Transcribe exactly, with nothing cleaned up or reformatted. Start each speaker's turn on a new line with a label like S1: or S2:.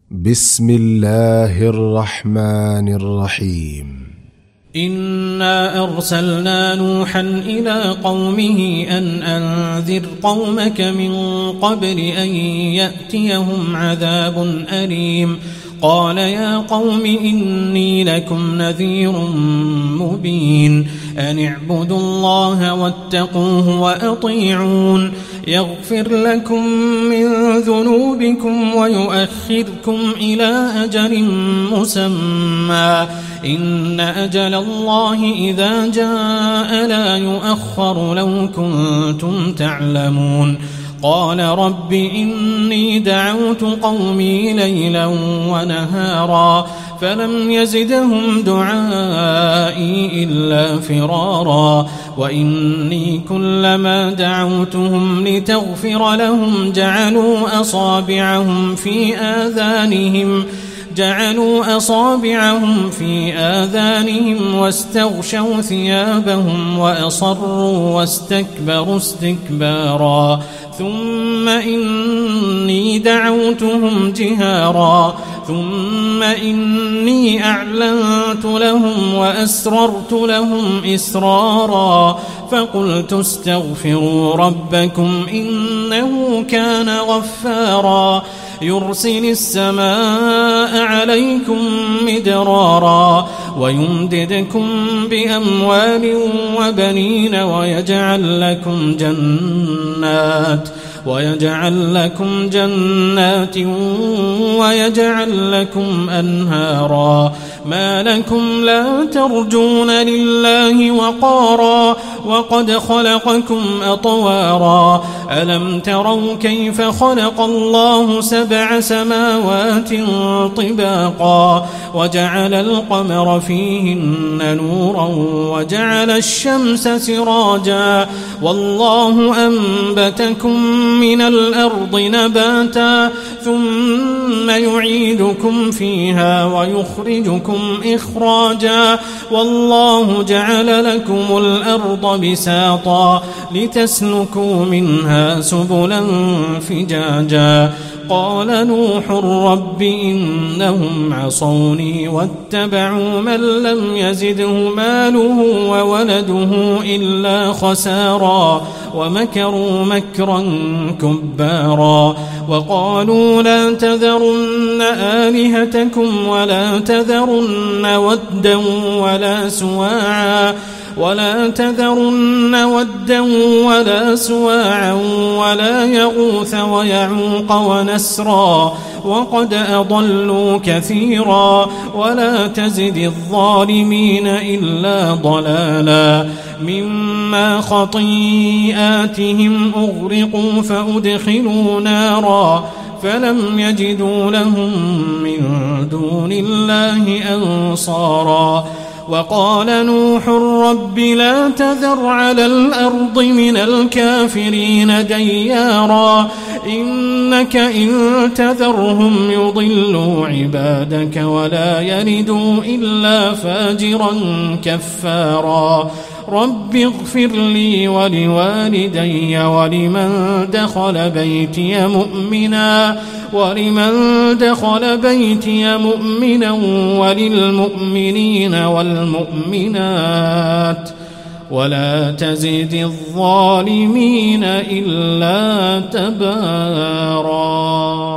S1: بسم الله الرحمن الرحيم.
S2: إنا أرسلنا نوحا إلى قومه أن أنذر قومك من قبل أن يأتيهم عذاب أليم. قال يا قوم إني لكم نذير مبين أن اعبدوا الله واتقوه وأطيعون يغفر لكم من ذنوبكم ويؤخركم إلى أجل مسمى إن أجل الله إذا جاء لا يؤخر لو كنتم تعلمون. قال رب إني دعوت قومي ليلا ونهارا فلم يزدهم دعائي إلا فرارا وإني كلما دعوتهم لتغفر لهم جعلوا أصابعهم في آذانهم جعلوا أصابعهم في آذانهم واستغشوا ثيابهم وأصروا واستكبروا استكبارا ثم إني دعوتهم جهارا ثم إني أعلنت لهم وأسررت لهم إسرارا فقلت استغفروا ربكم إنه كان غفارا يرسل السماء عليكم مدرارا ويمددكم بأموال وبنين ويجعل لكم جنات ويجعل لكم جنات ويجعل لكم أنهارا ما لكم لا ترجون لله وقارا وقد خلقكم أطوارا ألم تروا كيف خلق الله سبع سماوات طباقا وجعل القمر فيهن نورا وجعل الشمس سراجا والله أنبتكم من الأرض نباتا ثم يعيدكم فيها ويخرجكم إخراجا والله جعل لكم الأرض بساطا لتسلكوا منها سبلا فجاجا قال نوح رب إنهم عصوني واتبعوا من لم يزده ماله وولده إلا خسارا ومكروا مكرا كبارا وقالوا لا تذرن آلهتكم ولا تذرن ودا ولا سواعا ولا تذرن ودا ولا سواعا ولا يغوث ويعوق ونسرا وقد أضلوا كثيرا ولا تزد الظالمين إلا ضلالا مما خطيئاتهم أغرقوا فأدخلوا نارا فلم يجدوا لهم من دون الله أنصارا وقال نوح رب لا تذر على الأرض من الكافرين ديارا إنك إن تذرهم يضلوا عبادك ولا يلدوا إلا فاجرا كفارا رب اغفر لي ولوالدي ولمن دخل بيتي مؤمنا ولمن دخل بيتي مؤمنا وللمؤمنين والمؤمنات ولا تزد الظالمين إلا تبارا.